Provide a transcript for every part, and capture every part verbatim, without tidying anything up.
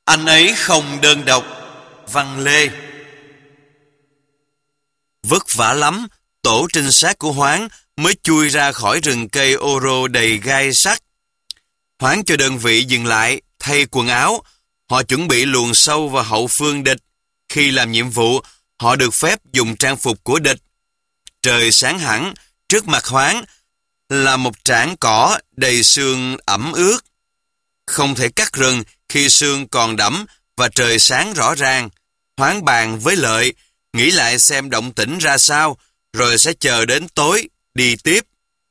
Anh ấy không đơn độc. Văn Lê. Vất vả lắm, tổ trinh sát của Hoáng mới chui ra khỏi rừng cây ô rô đầy gai sắt. Hoáng cho đơn vị dừng lại, thay quần áo. Họ chuẩn bị luồn sâu vào hậu phương địch. Khi làm nhiệm vụ, họ được phép dùng trang phục của địch. Trời sáng hẳn, trước mặt Hoáng là một trảng cỏ đầy sương ẩm ướt. Không thể cắt rừng khi sương còn đẫm và trời sáng rõ ràng. Hoáng bàn với Lợi, nghĩ lại xem động tĩnh ra sao, rồi sẽ chờ đến tối, đi tiếp.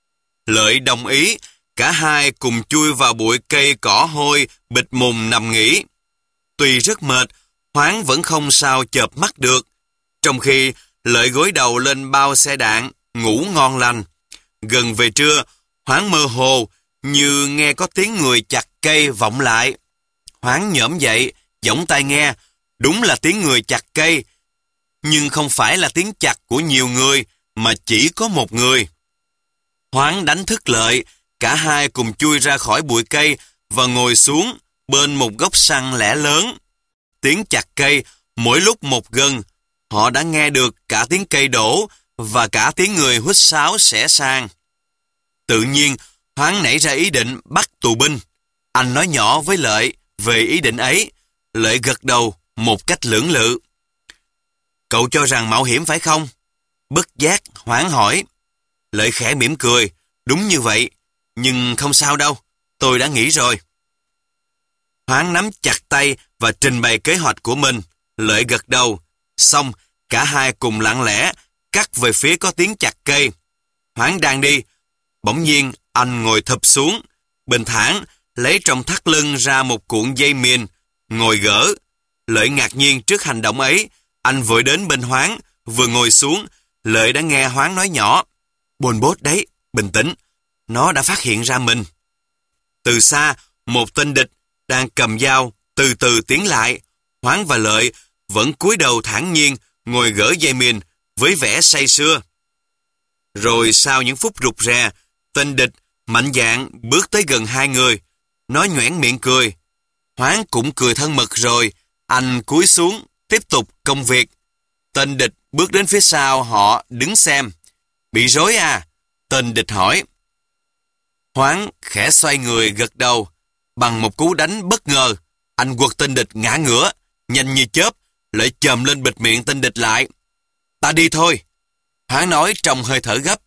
Lợi đồng ý, cả hai cùng chui vào bụi cây cỏ hôi, bịt mùng nằm nghỉ. Tuy rất mệt, Hoáng vẫn không sao chợp mắt được, trong khi Lợi gối đầu lên bao xe đạn, ngủ ngon lành. Gần về trưa, Hoáng mơ hồ, như nghe có tiếng người chặt cây vọng lại. Hoáng nhổm dậy, giỏng tai nghe, đúng là tiếng người chặt cây, nhưng không phải là tiếng chặt của nhiều người, mà chỉ có một người. Hoáng đánh thức Lợi, cả hai cùng chui ra khỏi bụi cây và ngồi xuống bên một gốc săn lẻ lớn. Tiếng chặt cây mỗi lúc một gần, họ đã nghe được cả tiếng cây đổ và cả tiếng người huýt sáo xẻ sang. Tự nhiên, Hoáng nảy ra ý định bắt tù binh. Anh nói nhỏ với Lợi về ý định ấy. Lợi gật đầu một cách lưỡng lự. Cậu cho rằng mạo hiểm phải không? Bất giác, Hoáng hỏi. Lợi khẽ mỉm cười. Đúng như vậy, nhưng không sao đâu, tôi đã nghĩ rồi. Hoáng nắm chặt tay và trình bày kế hoạch của mình. Lợi gật đầu. Xong, cả hai cùng lặng lẽ cắt về phía có tiếng chặt cây. Hoáng đang đi, bỗng nhiên anh ngồi thụp xuống, bình thản lấy trong thắt lưng ra một cuộn dây mìn, ngồi gỡ. Lợi ngạc nhiên trước hành động ấy, anh vội đến bên Hoáng, vừa ngồi xuống, Lợi đã nghe Hoáng nói nhỏ. Bồn bốt đấy, bình tĩnh, nó đã phát hiện ra mình. Từ xa, một tên địch đang cầm dao từ từ tiến lại. Hoáng và Lợi vẫn cúi đầu thản nhiên ngồi gỡ dây mìn với vẻ say sưa. Rồi sau những phút rụt rè, tên địch mạnh dạn bước tới gần hai người. Nó nhoẻn miệng cười. Hoáng cũng cười thân mật rồi. Anh cúi xuống, tiếp tục công việc. Tên địch bước đến phía sau họ đứng xem. Bị rối à? Tên địch hỏi. Hoáng khẽ xoay người gật đầu. Bằng một cú đánh bất ngờ, anh quật tên địch ngã ngửa. Nhanh như chớp, Lợi chồm lên bịt miệng tên địch lại. Ta đi thôi, Hoáng nói trong hơi thở gấp.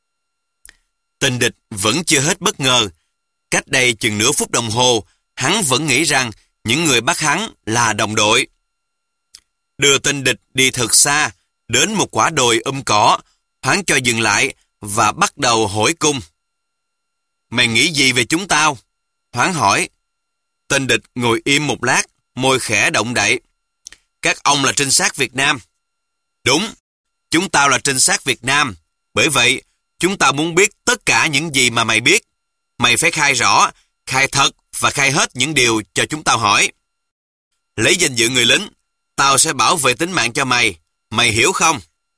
Tên địch vẫn chưa hết bất ngờ. Cách đây chừng nửa phút đồng hồ, hắn vẫn nghĩ rằng những người bắt hắn là đồng đội. Đưa tên địch đi thật xa, đến một quả đồi um cỏ, Hoáng cho dừng lại và bắt đầu hỏi cung. Mày nghĩ gì về chúng tao? Hoáng hỏi. Tên địch ngồi im một lát, môi khẽ động đậy. Các ông là trinh sát Việt Nam. Đúng, chúng tao là trinh sát Việt Nam. Bởi vậy, chúng tao muốn biết tất cả những gì mà mày biết. Mày phải khai rõ, khai thật và khai hết những điều cho chúng tao hỏi. Lấy danh dự người lính, tao sẽ bảo vệ tính mạng cho mày. Mày hiểu không?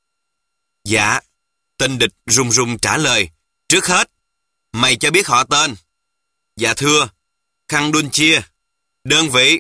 Dạ. Tên địch run run trả lời. Trước hết, mày cho biết họ tên. Dạ thưa, Khang Đun Chia. Đơn vị,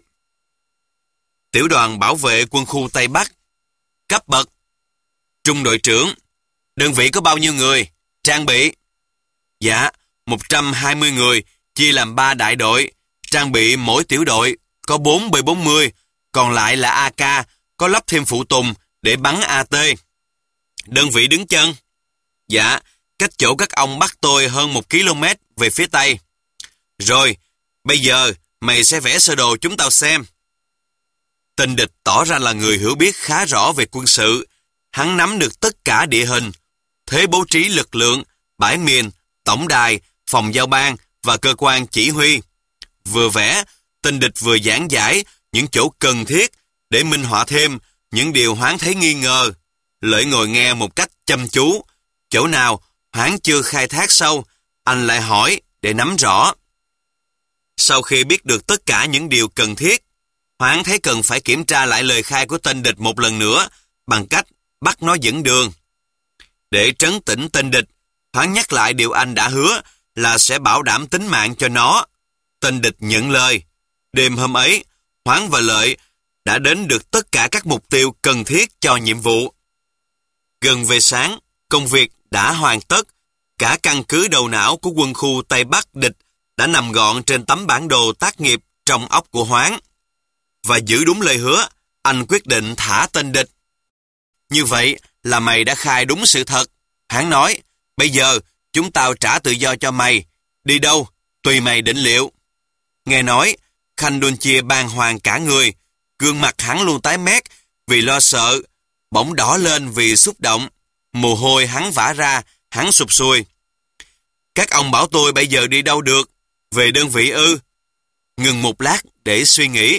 Tiểu đoàn bảo vệ quân khu Tây Bắc. Cấp bậc, trung đội trưởng. Đơn vị có bao nhiêu người? Trang bị, dạ, một trăm hai mươi người, chia làm ba đại đội. Trang bị mỗi tiểu đội có bốn B bốn mươi, còn lại là a ca, có lắp thêm phụ tùng để bắn a tê. Đơn vị đứng chân, dạ, cách chỗ các ông bắt tôi hơn một ki lô mét về phía Tây. Rồi, bây giờ mày sẽ vẽ sơ đồ chúng tao xem. Tên địch tỏ ra là người hiểu biết khá rõ về quân sự. Hắn nắm được tất cả địa hình, thế bố trí lực lượng, bãi miền, tổng đài, phòng giao ban và cơ quan chỉ huy. Vừa vẽ, tên địch vừa giảng giải những chỗ cần thiết để minh họa thêm những điều Hoáng thấy nghi ngờ. Lợi ngồi nghe một cách chăm chú. Chỗ nào Hoáng chưa khai thác sâu, anh lại hỏi để nắm rõ. Sau khi biết được tất cả những điều cần thiết, Hoáng thấy cần phải kiểm tra lại lời khai của tên địch một lần nữa bằng cách bắt nó dẫn đường. Để trấn tĩnh tên địch, Hoáng nhắc lại điều anh đã hứa là sẽ bảo đảm tính mạng cho nó. Tên địch nhận lời. Đêm hôm ấy, Hoáng và Lợi đã đến được tất cả các mục tiêu cần thiết cho nhiệm vụ. Gần về sáng, công việc đã hoàn tất. Cả căn cứ đầu não của quân khu Tây Bắc địch đã nằm gọn trên tấm bản đồ tác nghiệp trong óc của Hoáng. Và giữ đúng lời hứa, anh quyết định thả tên địch. Như vậy là mày đã khai đúng sự thật. Hắn nói, bây giờ chúng tao trả tự do cho mày. Đi đâu, tùy mày định liệu. Nghe nói, Khanh Đôn Chia bàng hoàng cả người. Gương mặt hắn luôn tái mét vì lo sợ, bỗng đỏ lên vì xúc động. Mồ hôi hắn vã ra, hắn sụp sùi. Các ông bảo tôi bây giờ đi đâu được? Về đơn vị ư? Ngừng một lát để suy nghĩ.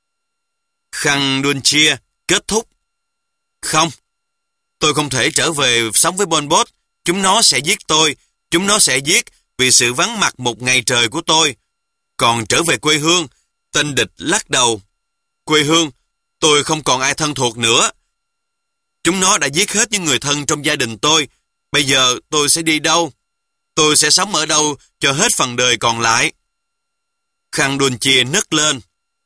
Khanh Đôn Chia kết thúc. Không, tôi không thể trở về sống với Pol Pot. Chúng nó sẽ giết tôi. Chúng nó sẽ giết vì sự vắng mặt một ngày trời của tôi. Còn trở về quê hương, tên địch lắc đầu. Quê hương, tôi không còn ai thân thuộc nữa. Chúng nó đã giết hết những người thân trong gia đình tôi. Bây giờ tôi sẽ đi đâu? Tôi sẽ sống ở đâu cho hết phần đời còn lại? Khanh Đôn Chia nấc lên.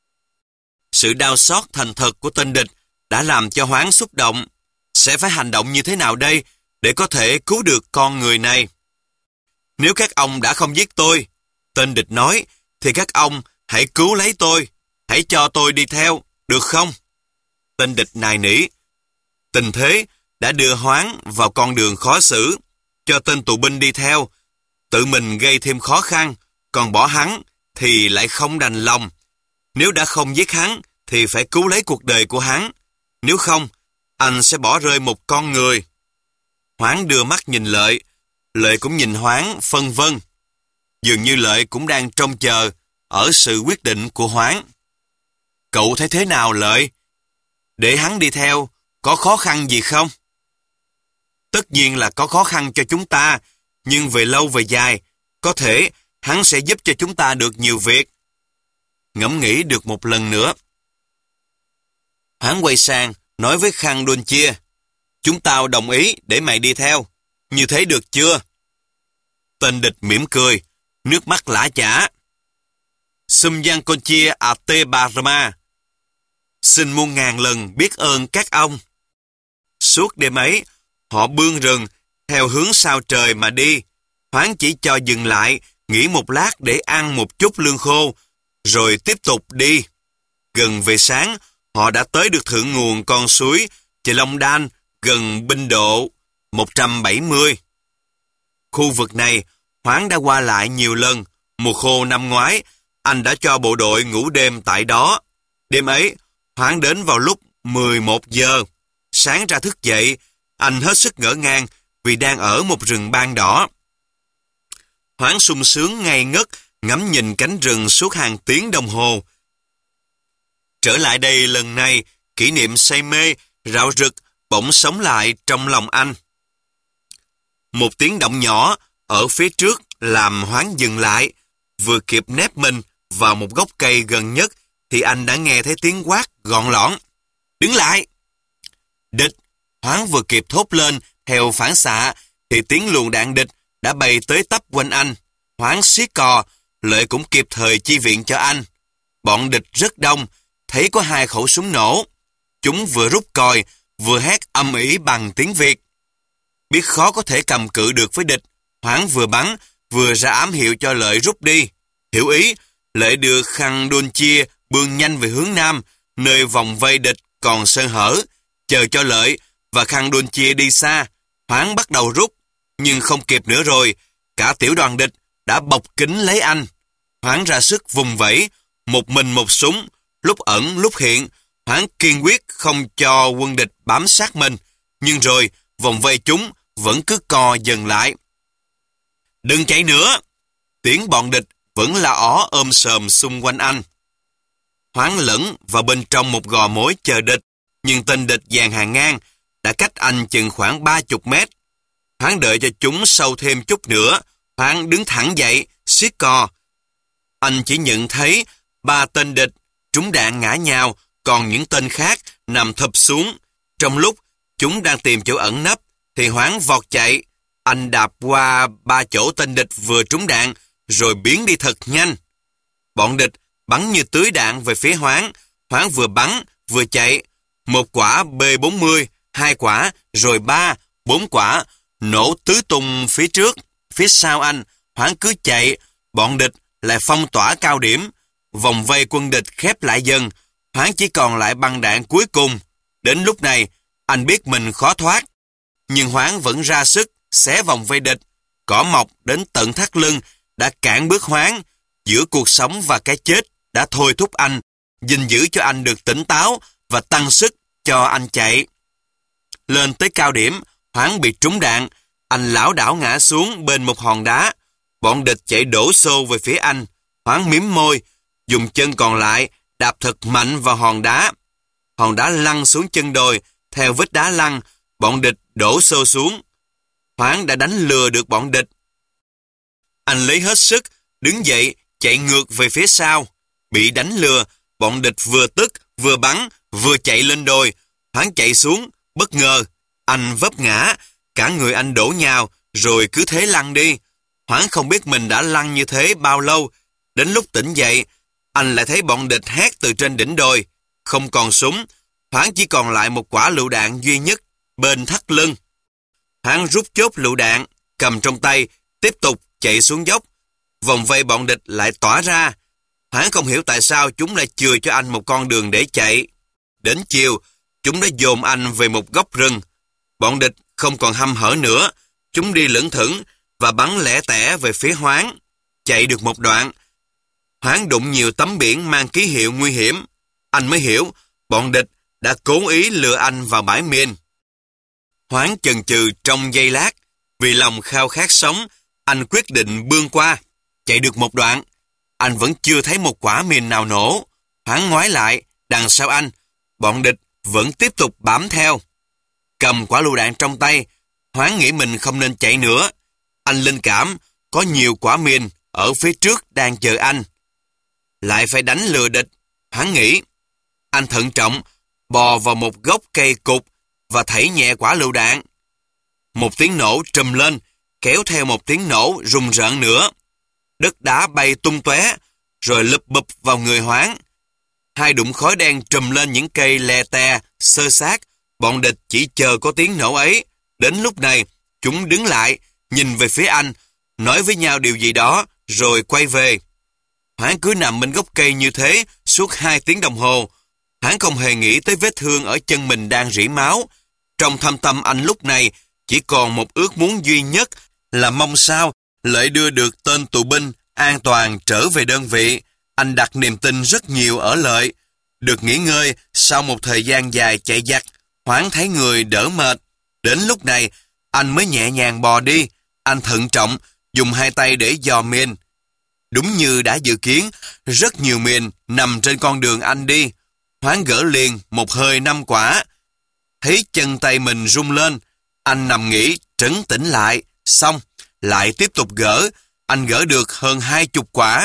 Sự đau xót thành thật của tên địch đã làm cho Hoáng xúc động. Sẽ phải hành động như thế nào đây để có thể cứu được con người này? Nếu các ông đã không giết tôi, tên địch nói, thì các ông hãy cứu lấy tôi. Hãy cho tôi đi theo, được không? Tên địch nài nỉ. Tình thế đã đưa Hoáng vào con đường khó xử. Cho tên tù binh đi theo, tự mình gây thêm khó khăn, còn bỏ hắn thì lại không đành lòng. Nếu đã không giết hắn thì phải cứu lấy cuộc đời của hắn. Nếu không, anh sẽ bỏ rơi một con người. Hoáng đưa mắt nhìn Lợi. Lợi cũng nhìn Hoáng phân vân. Dường như Lợi cũng đang trông chờ ở sự quyết định của Hoáng. Cậu thấy thế nào Lợi? Để hắn đi theo, có khó khăn gì không? Tất nhiên là có khó khăn cho chúng ta, nhưng về lâu về dài, có thể hắn sẽ giúp cho chúng ta được nhiều việc. Ngẫm nghĩ được một lần nữa. Hắn quay sang, nói với Khanh Đôn Chia, chúng tao đồng ý để mày đi theo. Như thế được chưa? Tên địch mỉm cười, nước mắt lã chả. Sum Giang Con Chia a Te Barma. Xin muôn ngàn lần biết ơn các ông. Suốt đêm ấy, họ bươn rừng theo hướng sao trời mà đi. Hoáng chỉ cho dừng lại, nghỉ một lát để ăn một chút lương khô, rồi tiếp tục đi. Gần về sáng, họ đã tới được thượng nguồn con suối Chợ Long Đan, gần binh độ một trăm bảy mươi. Khu vực này, Hoáng đã qua lại nhiều lần. Mùa khô năm ngoái, anh đã cho bộ đội ngủ đêm tại đó. Đêm ấy, Hoáng đến vào lúc mười một giờ. Sáng ra thức dậy, anh hết sức ngỡ ngàng vì đang ở một rừng ban đỏ. Hoáng sung sướng ngây ngất, ngắm nhìn cánh rừng suốt hàng tiếng đồng hồ. Trở lại đây lần này, kỷ niệm say mê, rạo rực, bỗng sống lại trong lòng anh. Một tiếng động nhỏ ở phía trước làm Hoáng dừng lại. Vừa kịp nép mình vào một gốc cây gần nhất thì anh đã nghe thấy tiếng quát gọn lõn. Đứng lại! Địch! Hoáng vừa kịp thốt lên theo phản xạ thì tiếng luồng đạn địch đã bay tới tấp quanh anh. Hoáng siết cò, Lợi cũng kịp thời chi viện cho anh. Bọn địch rất đông, thấy có hai khẩu súng nổ. Chúng vừa rút còi, vừa hét âm ỉ bằng tiếng Việt. Biết khó có thể cầm cự được với địch, Hoáng vừa bắn, vừa ra ám hiệu cho Lợi rút đi. Hiểu ý, Lợi đưa Khanh Đôn Chia bươn nhanh về hướng nam, nơi vòng vây địch còn sơ hở. Chờ cho Lợi và Khanh Đôn Chia đi xa, Hoáng bắt đầu rút, nhưng không kịp nữa rồi. Cả tiểu đoàn địch đã bọc kín lấy anh. Hoáng ra sức vùng vẫy, một mình một súng, lúc ẩn lúc hiện. Hoáng kiên quyết không cho quân địch bám sát mình, nhưng rồi vòng vây chúng vẫn cứ co dần lại. Đừng chạy nữa! Tiếng bọn địch vẫn là ó ôm sờm xung quanh anh. Hoáng lẫn vào bên trong một gò mối chờ địch, nhưng tên địch dàn hàng ngang đã cách anh chừng khoảng ba chục mét. Hoáng đợi cho chúng sâu thêm chút nữa. Hoáng đứng thẳng dậy, siết cò. Anh chỉ nhận thấy ba tên địch trúng đạn ngã nhào, còn những tên khác nằm thụp xuống. Trong lúc chúng đang tìm chỗ ẩn nấp thì Hoáng vọt chạy. Anh đạp qua ba chỗ tên địch vừa trúng đạn rồi biến đi thật nhanh. Bọn địch bắn như tưới đạn về phía Hoáng. Hoáng vừa bắn, vừa chạy. Một quả B bốn mươi, hai quả, rồi ba, bốn quả, nổ tứ tung phía trước. Phía sau anh, Hoáng cứ chạy, bọn địch lại phong tỏa cao điểm. Vòng vây quân địch khép lại dần, Hoáng chỉ còn lại băng đạn cuối cùng. Đến lúc này, anh biết mình khó thoát. Nhưng Hoáng vẫn ra sức, xé vòng vây địch. Cỏ mọc đến tận thắt lưng, đã cản bước Hoáng. Giữa cuộc sống và cái chết đã thôi thúc anh, gìn giữ cho anh được tỉnh táo và tăng sức cho anh chạy. Lên tới cao điểm, Hoáng bị trúng đạn. Anh lảo đảo ngã xuống bên một hòn đá. Bọn địch chạy đổ xô về phía anh. Hoáng mím môi, dùng chân còn lại đạp thật mạnh vào hòn đá. Hòn đá lăn xuống chân đồi. Theo vết đá lăn, bọn địch đổ xô xuống. Hoáng đã đánh lừa được bọn địch. Anh lấy hết sức, đứng dậy, chạy ngược về phía sau. Bị đánh lừa, bọn địch vừa tức, vừa bắn, vừa chạy lên đồi. Hoáng chạy xuống, bất ngờ, anh vấp ngã, cả người anh đổ nhào, rồi cứ thế lăn đi. Hoáng không biết mình đã lăn như thế bao lâu. Đến lúc tỉnh dậy, anh lại thấy bọn địch hét từ trên đỉnh đồi. Không còn súng, Hoáng chỉ còn lại một quả lựu đạn duy nhất bên thắt lưng. Hoáng rút chốt lựu đạn, cầm trong tay, tiếp tục chạy xuống dốc. Vòng vây bọn địch lại tỏa ra. Hoáng không hiểu tại sao chúng lại chừa cho anh một con đường để chạy. Đến chiều, chúng đã dồn anh về một góc rừng. Bọn địch không còn hăm hở nữa. Chúng đi lững thững và bắn lẻ tẻ về phía Hoáng. Chạy được một đoạn, Hoáng đụng nhiều tấm biển mang ký hiệu nguy hiểm. Anh mới hiểu bọn địch đã cố ý lừa anh vào bãi mìn. Hoáng chần chừ trong giây lát. Vì lòng khao khát sống, anh quyết định bươn qua. Chạy được một đoạn, anh vẫn chưa thấy một quả mìn nào nổ. Hoáng ngoái lại, đằng sau anh, bọn địch vẫn tiếp tục bám theo. Cầm quả lựu đạn trong tay, Hoáng nghĩ mình không nên chạy nữa. Anh linh cảm, có nhiều quả mìn ở phía trước đang chờ anh. Lại phải đánh lừa địch, Hoáng nghĩ. Anh thận trọng, bò vào một gốc cây cụt và thảy nhẹ quả lựu đạn. Một tiếng nổ trùm lên, kéo theo một tiếng nổ rùng rợn nữa. Đất đá bay tung tóe, rồi lụp bụp vào người Hoáng. Hai đụng khói đen trùm lên những cây lè tè, xơ xác. Bọn địch chỉ chờ có tiếng nổ ấy. Đến lúc này, chúng đứng lại, nhìn về phía anh, nói với nhau điều gì đó, rồi quay về. Hoáng cứ nằm bên gốc cây như thế suốt hai tiếng đồng hồ. Hoáng không hề nghĩ tới vết thương ở chân mình đang rỉ máu. Trong thâm tâm anh lúc này chỉ còn một ước muốn duy nhất là mong sao Lợi đưa được tên tù binh an toàn trở về đơn vị. Anh đặt niềm tin rất nhiều ở Lợi. Được nghỉ ngơi sau một thời gian dài chạy giặc, Hoáng thấy người đỡ mệt. Đến lúc này, anh mới nhẹ nhàng bò đi. Anh thận trọng, dùng hai tay để dò mìn. Đúng như đã dự kiến, rất nhiều mìn nằm trên con đường anh đi. Hoáng gỡ liền một hơi năm quả. Thấy chân tay mình rung lên, anh nằm nghỉ, trấn tĩnh lại. Xong, lại tiếp tục gỡ. Anh gỡ được hơn hai chục quả.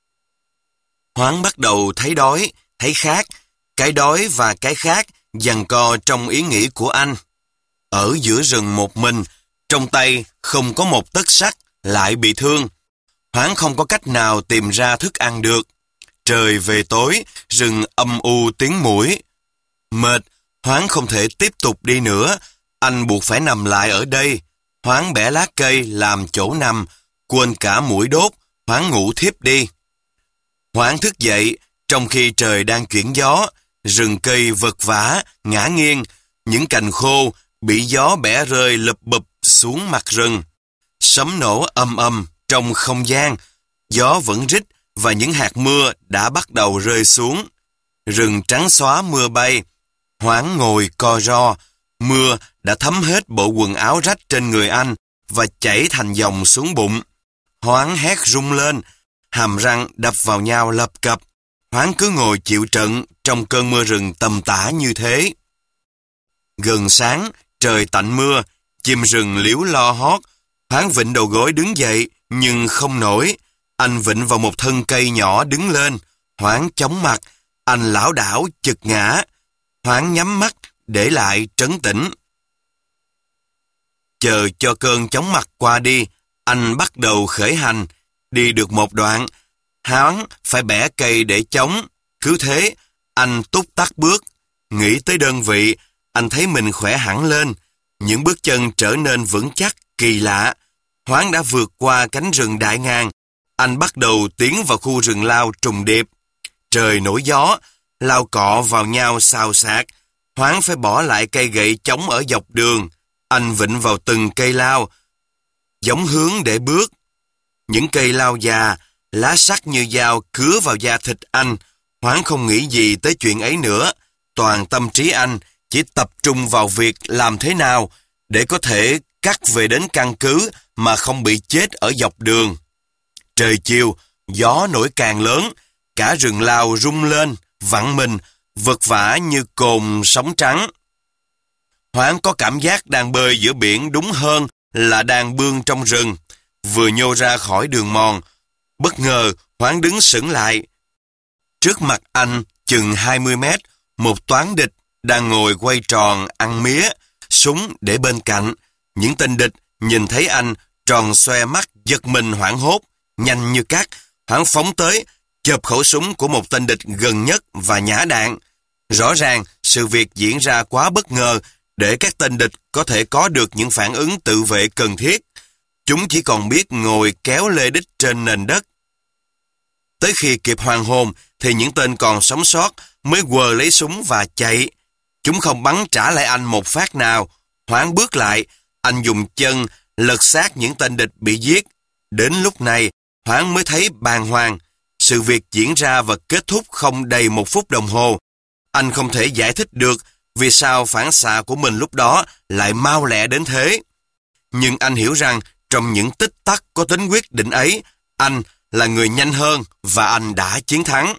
Hoáng bắt đầu thấy đói, thấy khát. Cái đói và cái khát giằng co trong ý nghĩ của anh. Ở giữa rừng một mình, trong tay không có một tấc sắt, lại bị thương. Hoáng không có cách nào tìm ra thức ăn được. Trời về tối, rừng âm u tiếng muỗi. Mệt, Hoáng không thể tiếp tục đi nữa. Anh buộc phải nằm lại ở đây. Hoáng bẻ lá cây làm chỗ nằm, quên cả mũi đốt. Hoáng ngủ thiếp đi. Hoáng thức dậy, trong khi trời đang chuyển gió. Rừng cây vật vã, ngã nghiêng. Những cành khô bị gió bẻ rơi lụp bụp xuống mặt rừng. Sấm nổ âm âm trong không gian. Gió vẫn rít và những hạt mưa đã bắt đầu rơi xuống. Rừng trắng xóa mưa bay. Hoáng ngồi co ro. Mưa đã thấm hết bộ quần áo rách trên người anh và chảy thành dòng xuống bụng. Hoáng hét rung lên, hàm răng đập vào nhau lập cập. Hoáng cứ ngồi chịu trận trong cơn mưa rừng tầm tã như thế. Gần sáng, trời tạnh mưa, chim rừng líu lo hót. Hoáng vịn đầu gối đứng dậy, nhưng không nổi. Anh vịn vào một thân cây nhỏ đứng lên. Hoáng chóng mặt, anh lảo đảo chực ngã. Hoáng nhắm mắt, để lại trấn tĩnh. Chờ cho cơn chóng mặt qua đi, anh bắt đầu khởi hành. Đi được một đoạn, Hắn phải bẻ cây để chống. Cứ thế, anh túc tắc bước. Nghĩ tới đơn vị, anh thấy mình khỏe hẳn lên. Những bước chân trở nên vững chắc, kỳ lạ. Hoáng đã vượt qua cánh rừng đại ngàn. Anh bắt đầu tiến vào khu rừng lao trùng điệp. Trời nổi gió, lao cọ vào nhau xào xạc. Hoáng phải bỏ lại cây gậy chống ở dọc đường. Anh vịn vào từng cây lao, giống hướng để bước. Những cây lao già, lá sắc như dao cứa vào da thịt anh. Hoáng không nghĩ gì tới chuyện ấy nữa. Toàn tâm trí anh chỉ tập trung vào việc làm thế nào để có thể cắt về đến căn cứ mà không bị chết ở dọc đường. Trời chiều, gió nổi càng lớn, cả rừng lao rung lên, vặn mình, vật vã như cồn sóng trắng. Hoáng có cảm giác đang bơi giữa biển đúng hơn là đang bươn trong rừng. Vừa nhô ra khỏi đường mòn, bất ngờ Hoáng đứng sững lại. Trước mặt anh, chừng hai mươi mét, một toán địch đang ngồi quay tròn ăn mía, súng để bên cạnh. Những tên địch nhìn thấy anh, tròn xoe mắt, giật mình hoảng hốt. Nhanh như cát, Hoáng phóng tới, chộp khẩu súng của một tên địch gần nhất và nhả đạn. Rõ ràng, sự việc diễn ra quá bất ngờ để các tên địch có thể có được những phản ứng tự vệ cần thiết. Chúng chỉ còn biết ngồi kéo lê đích trên nền đất. Tới khi kịp hoàn hồn thì những tên còn sống sót mới quờ lấy súng và chạy. Chúng không bắn trả lại anh một phát nào. Hoáng bước lại, anh dùng chân lật xác những tên địch bị giết. Đến lúc này, Hoáng mới thấy bàng hoàng. Sự việc diễn ra và kết thúc không đầy một phút đồng hồ. Anh không thể giải thích được vì sao phản xạ của mình lúc đó lại mau lẹ đến thế. Nhưng anh hiểu rằng trong những tích tắc có tính quyết định ấy, anh là người nhanh hơn và anh đã chiến thắng.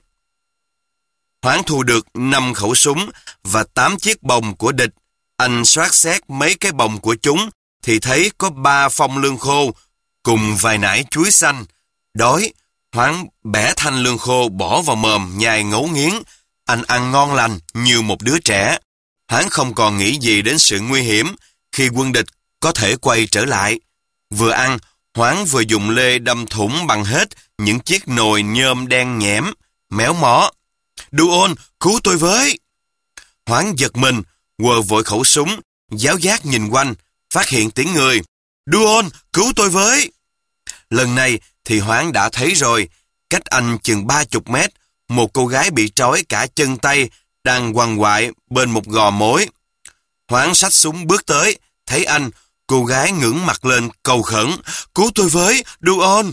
Hoáng thu được năm khẩu súng và tám chiếc bồng của địch. Anh soát xét mấy cái bồng của chúng thì thấy có ba phong lương khô cùng vài nải chuối xanh. Đói, Hoáng bẻ thanh lương khô bỏ vào mồm nhai ngấu nghiến. Anh ăn ngon lành như một đứa trẻ. Hoáng không còn nghĩ gì đến sự nguy hiểm khi quân địch có thể quay trở lại. Vừa ăn, Hoáng vừa dùng lê đâm thủng bằng hết những chiếc nồi nhôm đen nhẽm, méo mó. Đu-ôn, cứu tôi với! Hoáng giật mình, quờ vội khẩu súng, giáo giác nhìn quanh, phát hiện tiếng người. Đu-ôn, cứu tôi với! Lần này thì Hoáng đã thấy rồi, cách anh chừng ba chục mét, một cô gái bị trói cả chân tay, đang quằn quại bên một gò mối. Hoáng xách súng bước tới, thấy anh, cô gái ngẩng mặt lên cầu khẩn, cứu tôi với, Đu-ôn!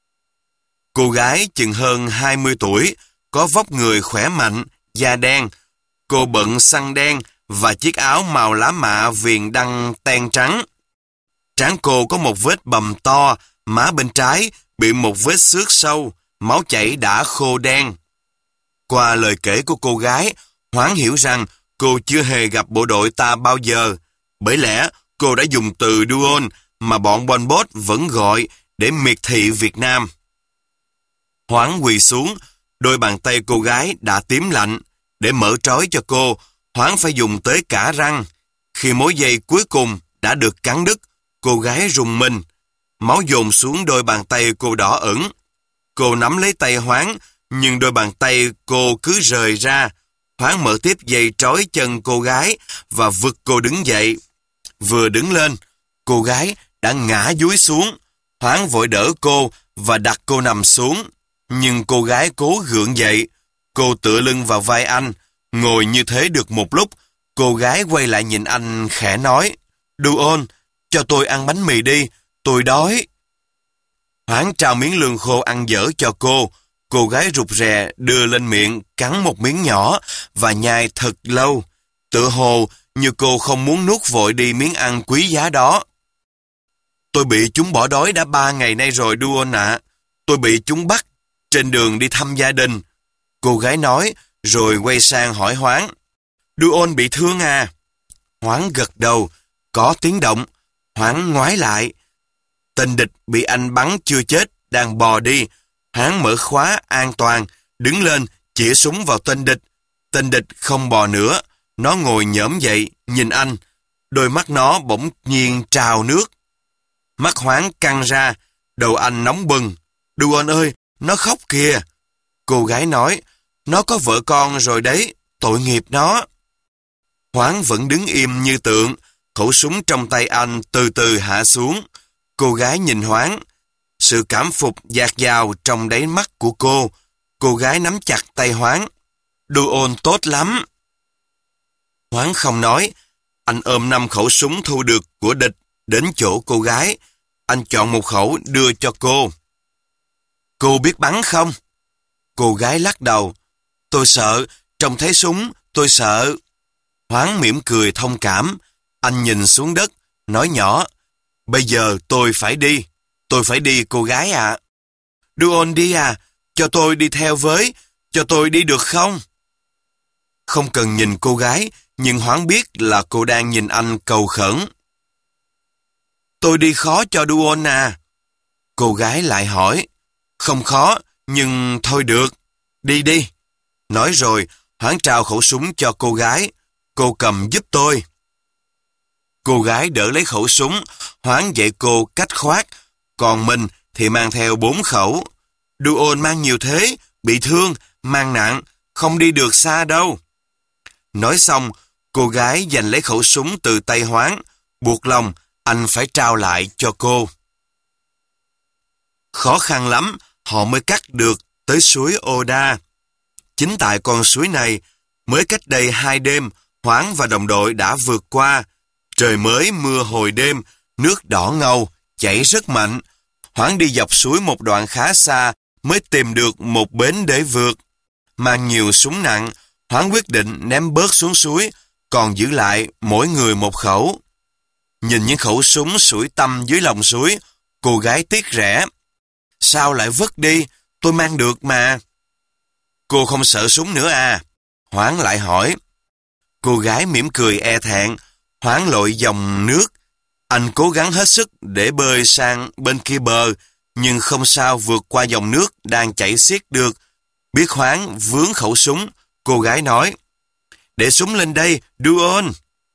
Cô gái chừng hơn hai mươi tuổi, có vóc người khỏe mạnh, da đen. Cô bận xăng đen và chiếc áo màu lá mạ viền đăng ten trắng. Trán cô có một vết bầm to, má bên trái bị một vết xước sâu, máu chảy đã khô đen. Qua lời kể của cô gái, Hoáng hiểu rằng cô chưa hề gặp bộ đội ta bao giờ. Bởi lẽ cô đã dùng từ Đu-ôn mà bọn Pol Pot vẫn gọi để miệt thị Việt Nam. Hoáng quỳ xuống, đôi bàn tay cô gái đã tím lạnh. Để mở trói cho cô, Hoáng phải dùng tới cả răng. Khi mối dây cuối cùng đã được cắn đứt, cô gái rùng mình. Máu dồn xuống đôi bàn tay cô đỏ ửng. Cô nắm lấy tay Hoáng, nhưng đôi bàn tay cô cứ rời ra. Hoáng mở tiếp dây trói chân cô gái và vực cô đứng dậy. Vừa đứng lên, cô gái đã ngã dúi xuống. Hoáng vội đỡ cô và đặt cô nằm xuống. Nhưng cô gái cố gượng dậy. Cô tựa lưng vào vai anh. Ngồi như thế được một lúc, cô gái quay lại nhìn anh khẽ nói, Đu-ôn, cho tôi ăn bánh mì đi, tôi đói. Hoáng trao miếng lương khô ăn dở cho cô. Cô gái rụt rè đưa lên miệng, cắn một miếng nhỏ và nhai thật lâu. Tựa hồ như cô không muốn nuốt vội đi miếng ăn quý giá đó. Tôi bị chúng bỏ đói đã ba ngày nay rồi Đu-ôn ạ. Tôi bị chúng bắt trên đường đi thăm gia đình. Cô gái nói rồi quay sang hỏi Hoáng. Đu-ôn bị thương à? Hoáng gật đầu. Có tiếng động. Hoáng ngoái lại. Tên địch bị anh bắn chưa chết đang bò đi. Hoáng mở khóa an toàn, đứng lên chĩa súng vào tên địch. Tên địch không bò nữa. Nó ngồi nhổm dậy nhìn anh. Đôi mắt nó bỗng nhiên trào nước. Mắt Hoáng căng ra. Đầu anh nóng bừng. Đu-ôn ơi, nó khóc kìa. Cô gái nói, nó có vợ con rồi đấy, tội nghiệp nó. Hoáng vẫn đứng im như tượng, khẩu súng trong tay anh từ từ hạ xuống. Cô gái nhìn Hoáng. Sự cảm phục dạt dào trong đáy mắt của cô. Cô gái nắm chặt tay Hoáng. Đu-ôn tốt lắm. Hoáng không nói. Anh ôm năm khẩu súng thu được của địch đến chỗ cô gái. Anh chọn một khẩu đưa cho cô. Cô biết bắn không? Cô gái lắc đầu. Tôi sợ, trông thấy súng, tôi sợ. Hoáng mỉm cười thông cảm. Anh nhìn xuống đất, nói nhỏ. Bây giờ tôi phải đi. Tôi phải đi cô gái ạ. À. Đu-ôn đi à, cho tôi đi theo với, cho tôi đi được không? Không cần nhìn cô gái, nhưng Hoáng biết là cô đang nhìn anh cầu khẩn. Tôi đi khó cho Đu-ôn à? Cô gái lại hỏi. Không khó, nhưng thôi được. Đi đi. Nói rồi, Hoáng trao khẩu súng cho cô gái. Cô cầm giúp tôi. Cô gái đỡ lấy khẩu súng, Hoáng dạy cô cách khoác, còn mình thì mang theo bốn khẩu. Đu-ôn mang nhiều thế, bị thương, mang nặng, không đi được xa đâu. Nói xong, cô gái giành lấy khẩu súng từ tay Hoáng, buộc lòng anh phải trao lại cho cô. Khó khăn lắm, họ mới cắt được tới suối Oda. Chính tại con suối này, mới cách đây hai đêm, Hoáng và đồng đội đã vượt qua. Trời mới mưa hồi đêm, nước đỏ ngầu, chảy rất mạnh. Hoáng đi dọc suối một đoạn khá xa mới tìm được một bến để vượt. Mang nhiều súng nặng, Hoáng quyết định ném bớt xuống suối, còn giữ lại mỗi người một khẩu. Nhìn những khẩu súng sủi tăm dưới lòng suối, cô gái tiếc rẻ. Sao lại vứt đi, tôi mang được mà. Cô không sợ súng nữa à? Hoáng lại hỏi. Cô gái mỉm cười e thẹn. Hoáng lội dòng nước. Anh cố gắng hết sức để bơi sang bên kia bờ, nhưng không sao vượt qua dòng nước đang chảy xiết được. Biết Hoáng vướng khẩu súng, cô gái nói, để súng lên đây, Đu-ôn.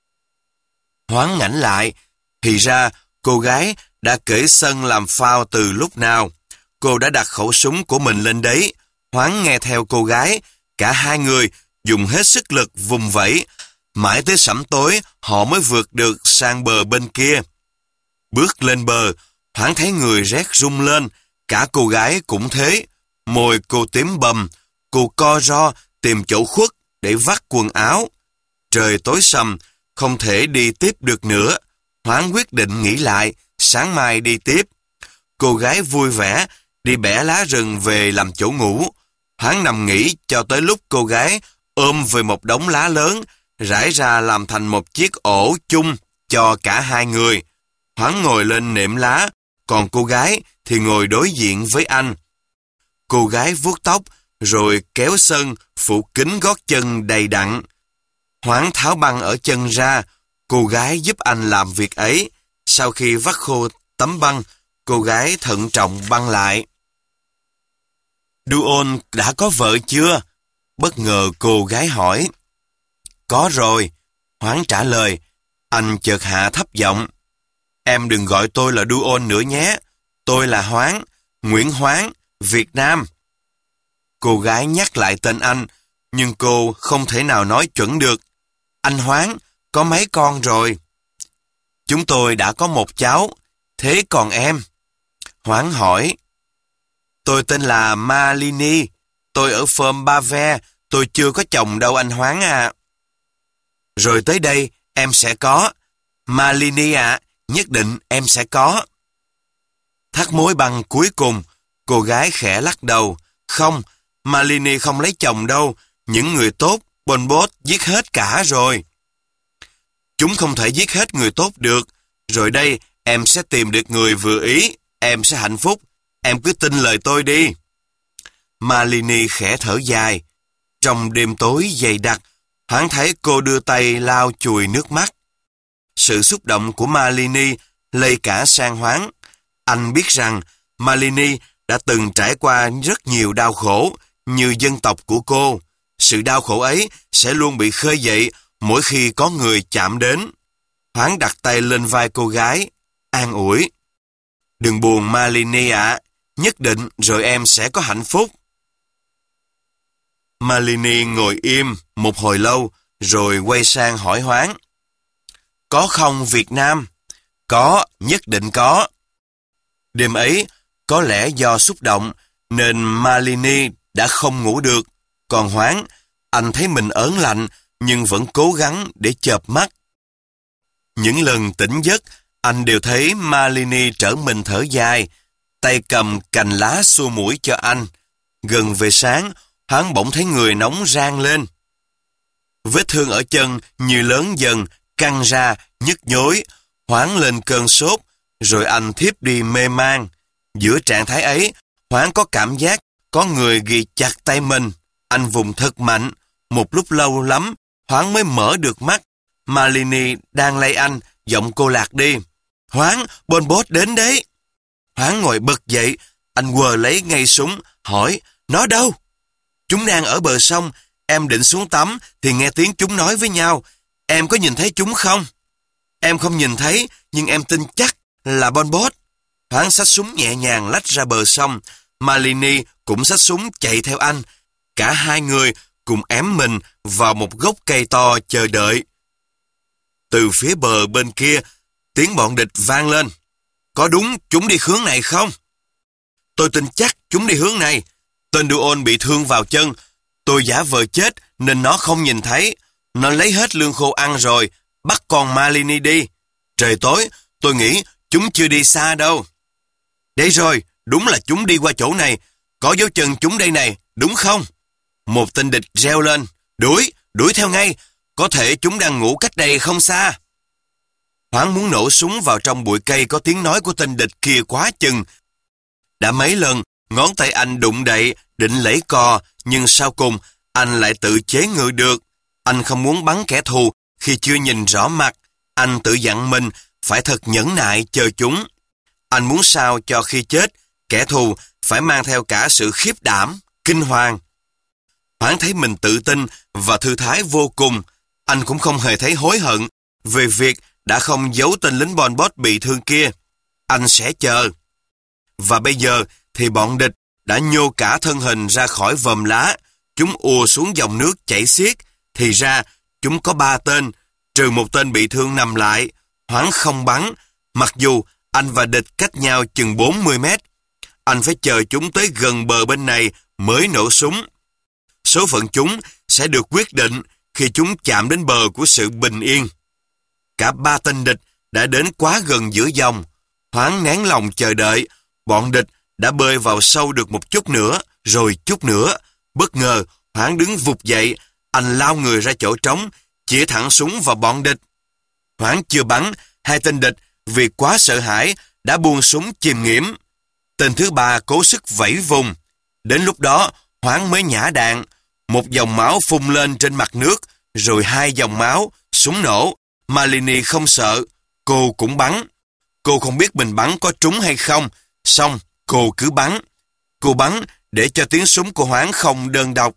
Hoáng ngẩng lại, thì ra cô gái đã kể sân làm phao từ lúc nào. Cô đã đặt khẩu súng của mình lên đấy. Hoáng nghe theo cô gái, cả hai người dùng hết sức lực vùng vẫy. Mãi tới sẩm tối, họ mới vượt được sang bờ bên kia. Bước lên bờ, Hoáng thấy người rét run lên, cả cô gái cũng thế. Môi cô tím bầm, cô co ro tìm chỗ khuất để vắt quần áo. Trời tối sầm, không thể đi tiếp được nữa. Hoáng quyết định nghỉ lại, sáng mai đi tiếp. Cô gái vui vẻ, đi bẻ lá rừng về làm chỗ ngủ. Hoáng nằm nghỉ cho tới lúc cô gái ôm về một đống lá lớn, rải ra làm thành một chiếc ổ chung cho cả hai người. Hoáng ngồi lên nệm lá, còn cô gái thì ngồi đối diện với anh. Cô gái vuốt tóc, rồi kéo sân, phủ kín gót chân đầy đặn. Hoáng tháo băng ở chân ra, cô gái giúp anh làm việc ấy. Sau khi vắt khô tấm băng, cô gái thận trọng băng lại. Đu-ôn đã có vợ chưa? Bất ngờ cô gái hỏi. Có rồi, Hoáng trả lời. Anh chợt hạ thấp giọng. Em đừng gọi tôi là Đu-ôn nữa nhé. Tôi là Hoáng, Nguyễn Hoáng, Việt Nam. Cô gái nhắc lại tên anh, nhưng cô không thể nào nói chuẩn được. Anh Hoáng, có mấy con rồi? Chúng tôi đã có một cháu, thế còn em? Hoáng hỏi. Tôi tên là Malini, tôi ở Phom Ba Ve, tôi chưa có chồng đâu anh Hoáng à. Rồi tới đây, em sẽ có. Malini ạ, nhất định em sẽ có. Thắt mối băng cuối cùng, cô gái khẽ lắc đầu. Không, Malini không lấy chồng đâu, những người tốt, Pol Pot giết hết cả rồi. Chúng không thể giết hết người tốt được, rồi đây em sẽ tìm được người vừa ý, em sẽ hạnh phúc, em cứ tin lời tôi đi. Malini khẽ thở dài. Trong đêm tối dày đặc, Hoáng thấy cô đưa tay lau chùi nước mắt. Sự xúc động của Malini lây cả sang Hoáng. Anh biết rằng Malini đã từng trải qua rất nhiều đau khổ như dân tộc của cô. Sự đau khổ ấy sẽ luôn bị khơi dậy mỗi khi có người chạm đến. Hoáng đặt tay lên vai cô gái, an ủi. Đừng buồn Malini ạ, nhất định rồi em sẽ có hạnh phúc. Malini ngồi im một hồi lâu, rồi quay sang hỏi Hoáng. Có không Việt Nam? Có, nhất định có. Đêm ấy, có lẽ do xúc động, nên Malini đã không ngủ được. Còn Hoáng, anh thấy mình ớn lạnh, nhưng vẫn cố gắng để chợp mắt. Những lần tỉnh giấc, anh đều thấy Malini trở mình thở dài, tay cầm cành lá xua mũi cho anh. Gần về sáng, Hoáng bỗng thấy người nóng rang lên. Vết thương ở chân như lớn dần, căng ra, nhức nhối. Hoáng lên cơn sốt, rồi anh thiếp đi mê man. Giữa trạng thái ấy, Hoáng có cảm giác có người ghi chặt tay mình. Anh vùng thật mạnh. Một lúc lâu lắm, Hoáng mới mở được mắt. Malini đang lay anh, giọng cô lạc đi. Hoáng, Pol Pot đến đấy. Hoáng ngồi bật dậy, anh quờ lấy ngay súng, hỏi, nó đâu? Chúng đang ở bờ sông, em định xuống tắm thì nghe tiếng chúng nói với nhau. Em có nhìn thấy chúng không? Em không nhìn thấy, nhưng em tin chắc là Pol Pot. Hoáng xách súng nhẹ nhàng lách ra bờ sông. Malini cũng xách súng chạy theo anh. Cả hai người cùng ém mình vào một gốc cây to chờ đợi. Từ phía bờ bên kia, tiếng bọn địch vang lên. Có đúng chúng đi hướng này không? Tôi tin chắc chúng đi hướng này. Tên Duol bị thương vào chân. Tôi giả vờ chết nên nó không nhìn thấy. Nó lấy hết lương khô ăn rồi, bắt con Malini đi. Trời tối, tôi nghĩ chúng chưa đi xa đâu. Đấy rồi, đúng là chúng đi qua chỗ này. Có dấu chân chúng đây này, đúng không? Một tên địch reo lên. Đuổi, đuổi theo ngay. Có thể chúng đang ngủ cách đây không xa. Hoáng muốn nổ súng vào trong bụi cây có tiếng nói của tên địch kia quá chừng. Đã mấy lần, ngón tay anh đụng đậy, định lấy cò, nhưng sau cùng, anh lại tự chế ngự được. Anh không muốn bắn kẻ thù khi chưa nhìn rõ mặt. Anh tự dặn mình phải thật nhẫn nại chờ chúng. Anh muốn sao cho khi chết, kẻ thù phải mang theo cả sự khiếp đảm, kinh hoàng. Hoáng thấy mình tự tin và thư thái vô cùng. Anh cũng không hề thấy hối hận về việc đã không giấu tên lính Pol Pot bị thương kia. Anh sẽ chờ. Và bây giờ thì bọn địch đã nhô cả thân hình ra khỏi vòm lá. Chúng ùa xuống dòng nước chảy xiết. Thì ra chúng có ba tên, trừ một tên bị thương nằm lại. Hoáng không bắn, mặc dù anh và địch cách nhau chừng bốn mươi mét. Anh phải chờ chúng tới gần bờ bên này mới nổ súng. Số phận chúng sẽ được quyết định khi chúng chạm đến bờ của sự bình yên. Cả ba tên địch đã đến quá gần giữa dòng. Hoáng nén lòng chờ đợi. Bọn địch đã bơi vào sâu được một chút nữa, rồi chút nữa. Bất ngờ, Hoáng đứng vụt dậy. Anh lao người ra chỗ trống, chĩa thẳng súng vào bọn địch. Hoáng chưa bắn, hai tên địch vì quá sợ hãi đã buông súng chìm nghiễm. Tên thứ ba cố sức vẫy vùng. Đến lúc đó, Hoáng mới nhả đạn. Một dòng máu phun lên trên mặt nước, rồi hai dòng máu, súng nổ. Malini không sợ, cô cũng bắn. Cô không biết mình bắn có trúng hay không, xong cô cứ bắn. Cô bắn để cho tiếng súng của Hoáng không đơn độc.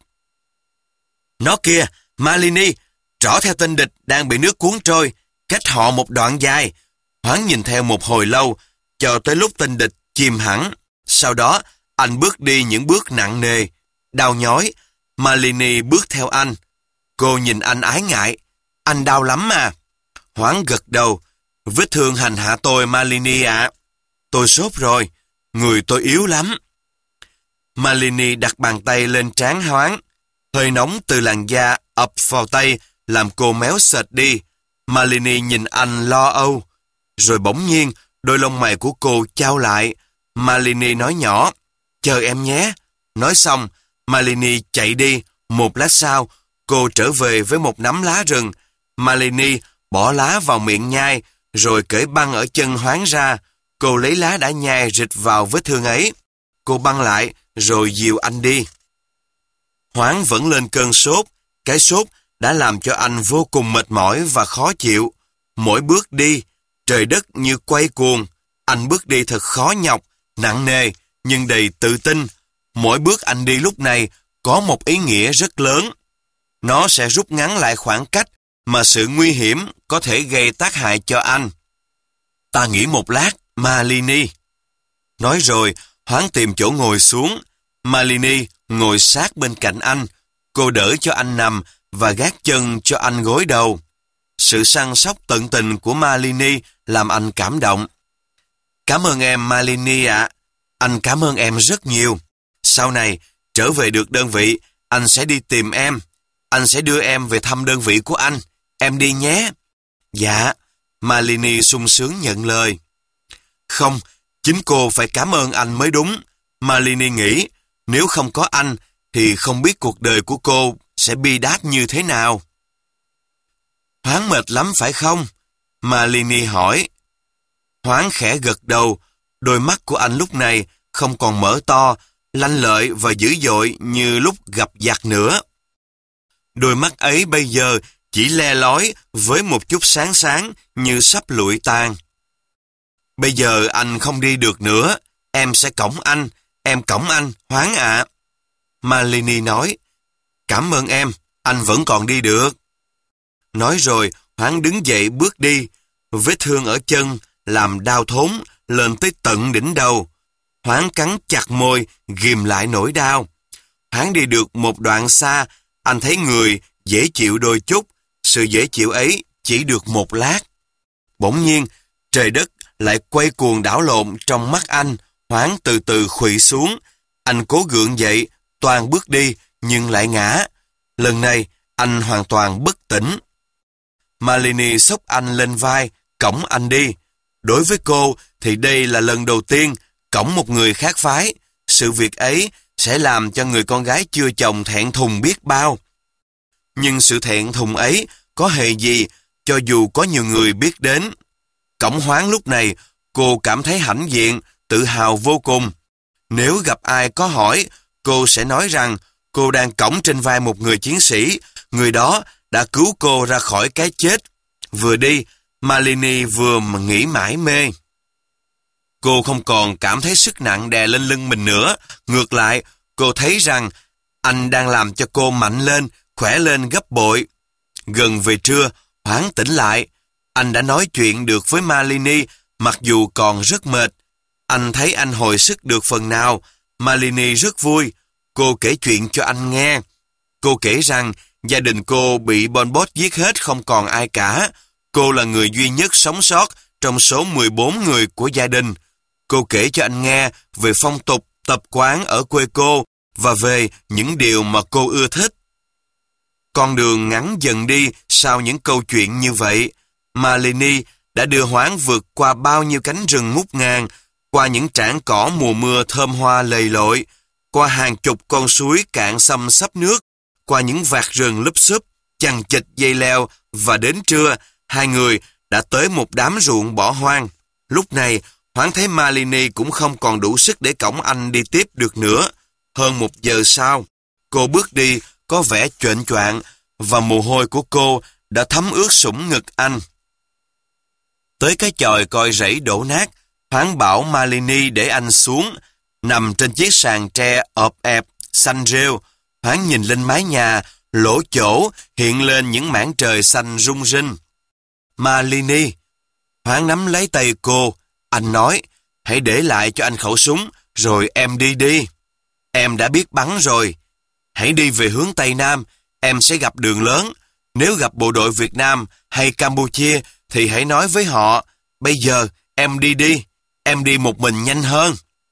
Nó kia, Malini, trỏ theo tên địch đang bị nước cuốn trôi, cách họ một đoạn dài. Hoáng nhìn theo một hồi lâu, cho tới lúc tên địch chìm hẳn. Sau đó, anh bước đi những bước nặng nề, đau nhói. Malini bước theo anh. Cô nhìn anh ái ngại. Anh đau lắm mà. Hoáng gật đầu. Vết thương hành hạ tôi, Malini ạ. Tôi sốt rồi. Người tôi yếu lắm. Malini đặt bàn tay lên trán Hoáng. Hơi nóng từ làn da ập vào tay làm cô méo sệt đi. Malini nhìn anh lo âu. Rồi bỗng nhiên, đôi lông mày của cô chau lại. Malini nói nhỏ, chờ em nhé. Nói xong, Malini chạy đi. Một lát sau, cô trở về với một nắm lá rừng. Malini bỏ lá vào miệng nhai, rồi cởi băng ở chân Hoáng ra. Cô lấy lá đã nhai rịch vào vết thương ấy. Cô băng lại, rồi dìu anh đi. Hoáng vẫn lên cơn sốt. Cái sốt đã làm cho anh vô cùng mệt mỏi và khó chịu. Mỗi bước đi, trời đất như quay cuồng. Anh bước đi thật khó nhọc, nặng nề, nhưng đầy tự tin. Mỗi bước anh đi lúc này có một ý nghĩa rất lớn. Nó sẽ rút ngắn lại khoảng cách mà sự nguy hiểm có thể gây tác hại cho anh. Ta nghỉ một lát, Malini. Nói rồi, Hoáng tìm chỗ ngồi xuống. Malini ngồi sát bên cạnh anh. Cô đỡ cho anh nằm và gác chân cho anh gối đầu. Sự săn sóc tận tình của Malini làm anh cảm động. Cảm ơn em Malini ạ. Anh cảm ơn em rất nhiều. Sau này, trở về được đơn vị, anh sẽ đi tìm em. Anh sẽ đưa em về thăm đơn vị của anh. Em đi nhé. Dạ. Malini sung sướng nhận lời. Không, chính cô phải cảm ơn anh mới đúng. Malini nghĩ, nếu không có anh, thì không biết cuộc đời của cô sẽ bi đát như thế nào. Hoáng mệt lắm phải không? Malini hỏi. Hoáng khẽ gật đầu. Đôi mắt của anh lúc này không còn mở to, lanh lợi và dữ dội như lúc gặp giặc nữa. Đôi mắt ấy bây giờ chỉ le lói với một chút sáng sáng như sắp lụi tàn. Bây giờ anh không đi được nữa. Em sẽ cõng anh. Em cõng anh, Hoáng ạ. Malini nói. Cảm ơn em, anh vẫn còn đi được. Nói rồi, Hoáng đứng dậy bước đi. Vết thương ở chân làm đau thốn lên tới tận đỉnh đầu. Hoáng cắn chặt môi, ghìm lại nỗi đau. Hoáng đi được một đoạn xa, anh thấy người dễ chịu đôi chút. Sự dễ chịu ấy chỉ được một lát. Bỗng nhiên, trời đất lại quay cuồng đảo lộn trong mắt anh. Hoáng từ từ khuỵu xuống. Anh cố gượng dậy, toan bước đi, nhưng lại ngã. Lần này, anh hoàn toàn bất tỉnh. Malini xốc anh lên vai, cõng anh đi. Đối với cô thì đây là lần đầu tiên cõng một người khác phái. Sự việc ấy sẽ làm cho người con gái chưa chồng thẹn thùng biết bao. Nhưng sự thẹn thùng ấy có hề gì cho dù có nhiều người biết đến. Cõng Hoáng lúc này, cô cảm thấy hãnh diện, tự hào vô cùng. Nếu gặp ai có hỏi, cô sẽ nói rằng cô đang cõng trên vai một người chiến sĩ, người đó đã cứu cô ra khỏi cái chết. Vừa đi, Malini vừa mà nghĩ mải mê. Cô không còn cảm thấy sức nặng đè lên lưng mình nữa. Ngược lại, cô thấy rằng anh đang làm cho cô mạnh lên, khỏe lên gấp bội. Gần về trưa, Hoáng tỉnh lại. Anh đã nói chuyện được với Malini, mặc dù còn rất mệt. Anh thấy anh hồi sức được phần nào. Malini rất vui. Cô kể chuyện cho anh nghe. Cô kể rằng gia đình cô bị Pol Pot giết hết, không còn ai cả. Cô là người duy nhất sống sót trong số mười bốn người của gia đình. Cô kể cho anh nghe về phong tục, tập quán ở quê cô và về những điều mà cô ưa thích. Con đường ngắn dần đi sau những câu chuyện như vậy. Malini đã đưa Hoáng vượt qua bao nhiêu cánh rừng ngút ngàn, qua những trảng cỏ mùa mưa thơm hoa lầy lội, qua hàng chục con suối cạn xăm xấp nước, qua những vạt rừng lúp xúp, chằng chịt dây leo, và đến trưa, hai người đã tới một đám ruộng bỏ hoang. Lúc này, Hoáng thấy Malini cũng không còn đủ sức để cõng anh đi tiếp được nữa. Hơn một giờ sau, cô bước đi có vẻ choạng choạng và mồ hôi của cô đã thấm ướt sũng ngực anh. Tới cái chòi còi rẫy đổ nát, Hoáng bảo Malini để anh xuống. Nằm trên chiếc sàn tre ọp ẹp, xanh rêu, Hoáng nhìn lên mái nhà, lỗ chỗ hiện lên những mảng trời xanh rung rinh. Malini. Hoáng nắm lấy tay cô. Anh nói, hãy để lại cho anh khẩu súng, rồi em đi đi. Em đã biết bắn rồi. Hãy đi về hướng Tây Nam, em sẽ gặp đường lớn. Nếu gặp bộ đội Việt Nam hay Campuchia, thì hãy nói với họ, bây giờ em đi đi, em đi một mình nhanh hơn.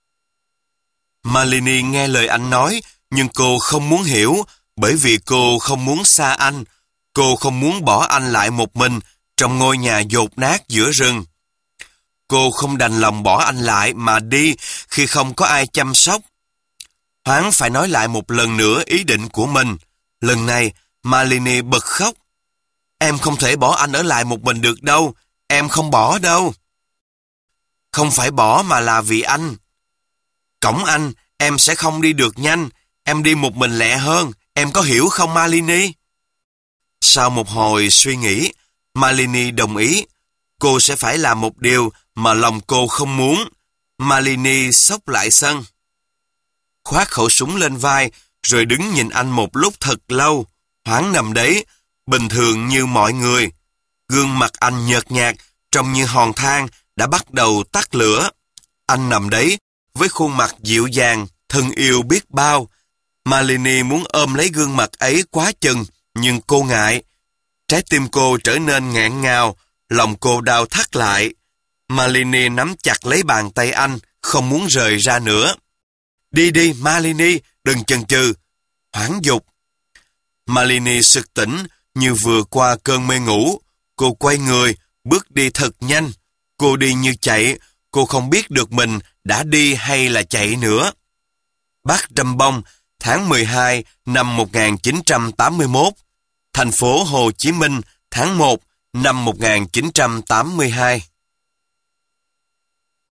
Malini nghe lời anh nói, nhưng cô không muốn hiểu, bởi vì cô không muốn xa anh. Cô không muốn bỏ anh lại một mình trong ngôi nhà dột nát giữa rừng. Cô không đành lòng bỏ anh lại mà đi khi không có ai chăm sóc. Hoáng phải nói lại một lần nữa ý định của mình. Lần này, Malini bật khóc. Em không thể bỏ anh ở lại một mình được đâu. Em không bỏ đâu. Không phải bỏ mà là vì anh. Cõng anh, em sẽ không đi được nhanh. Em đi một mình lẹ hơn. Em có hiểu không Malini? Sau một hồi suy nghĩ, Malini đồng ý. Cô sẽ phải làm một điều mà lòng cô không muốn. Malini xốc lại sân, khoác khẩu súng lên vai, rồi đứng nhìn anh một lúc thật lâu. Hoáng nằm đấy, bình thường như mọi người. Gương mặt anh nhợt nhạt, trông như hòn than đã bắt đầu tắt lửa. Anh nằm đấy, với khuôn mặt dịu dàng, thân yêu biết bao. Malini muốn ôm lấy gương mặt ấy quá chừng, nhưng cô ngại. Trái tim cô trở nên nghẹn ngào, lòng cô đau thắt lại. Malini nắm chặt lấy bàn tay anh, không muốn rời ra nữa. Đi đi, Malini, đừng chần chừ. Hoảng dục. Malini sực tỉnh, như vừa qua cơn mê ngủ. Cô quay người, bước đi thật nhanh. Cô đi như chạy, cô không biết được mình đã đi hay là chạy nữa. Bác Răm Bông, tháng mười hai năm một nghìn chín trăm tám mươi mốt. Thành phố Hồ Chí Minh, tháng một năm một nghìn chín trăm tám mươi hai.